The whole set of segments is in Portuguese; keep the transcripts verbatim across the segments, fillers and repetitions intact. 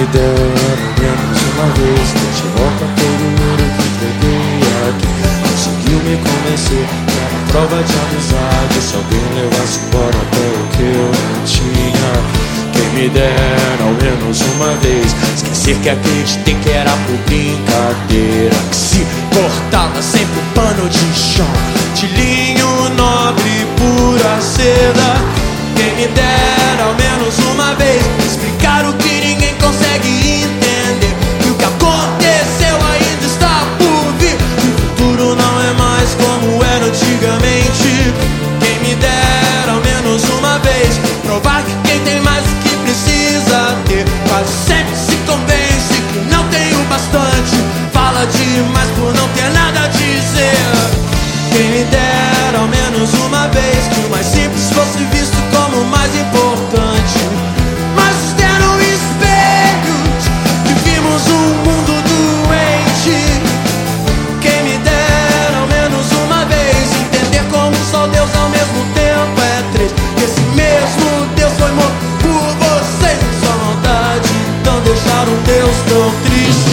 dera menos uma vez que eu te volta todo o ouro que entreguei aqui. Conseguiu me convencer que era prova de amizade. Se alguém levasse embora até o que eu não tinha. Quem me dera ao menos uma vez esquecer que acreditei que era por brincadeira, que se cortava sempre o pano de chão de linho nobre, pura seda. Quem me dera ao menos uma vez explicar o que ninguém consegue entender, que o que aconteceu ainda está por vir, que o futuro não é mais como era antigamente. Quem me dera ao menos uma vez provar que quem tem mais do que precisa ter quase sempre se convence que não tem o bastante, fala demais por não ter nada a dizer. Quem me dera ao menos uma vez que o mais simples fosse visto como o mais importante. Mas deram espelhos e vimos um mundo doente. Quem me dera ao menos uma vez entender como só Deus ao mesmo tempo é três. Que esse mesmo Deus foi morto por vocês. Sua maldade então deixaram Deus tão triste.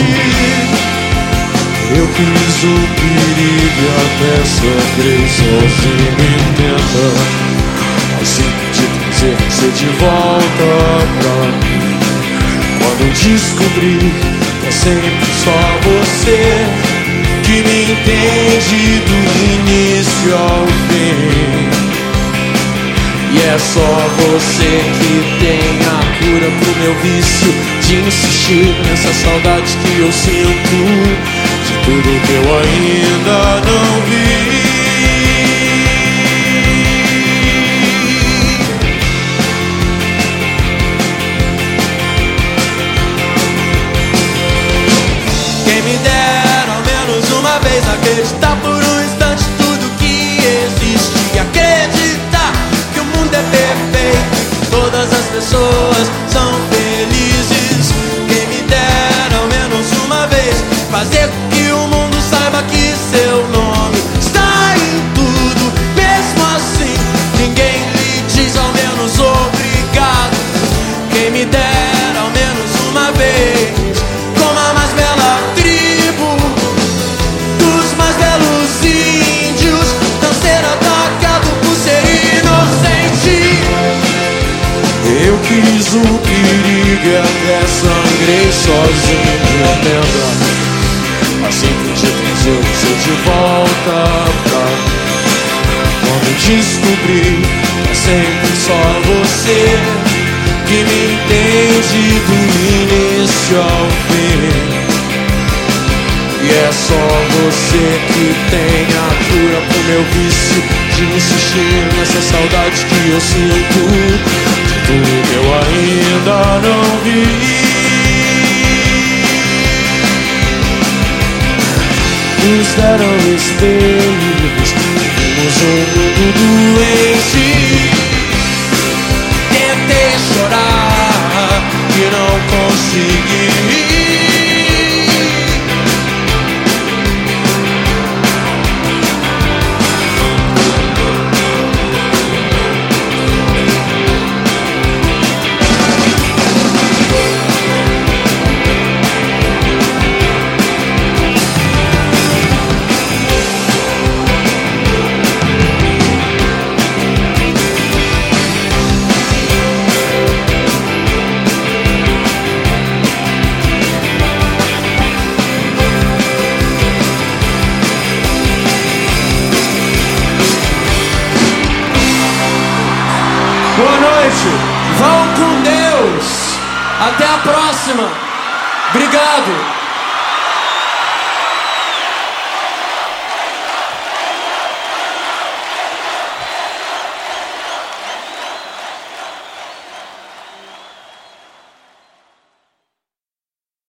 Eu quis o perigo e até sangrei sozinho, entenda. Mas sempre de trazer você de volta pra mim. Quando descobri que é sempre só você que me entende do início ao fim. E é só você que tem a cura pro meu vício de insistir nessa saudade que eu sinto de tudo que eu ainda não vi. Quem me dera ao menos uma vez acreditar por um instante tudo que existe e acreditar que o mundo é perfeito, que todas as pessoas são felizes. Quem me dera ao menos uma vez fazer com que o mundo saiba que seu nome está em tudo. Mesmo assim, ninguém lhe diz ao menos obrigado. Quem me dera ao menos uma vez como a mais bela tribo dos mais belos índios não ser atacado por ser inocente. Eu quis o perigo e até sangrei sozinho, entenda. Mas sempre te trazer você de volta pra mim. Quando descobri que é sempre só você que me entende do início ao fim. E é só você que tem a cura pro meu vício de insistir nessa saudade que eu sinto de tudo que eu ainda não vi. Nos deram espelhos, vimos um mundo doente. Tentei chorar e não consegui. Boa noite, vão com Deus, até a próxima, obrigado.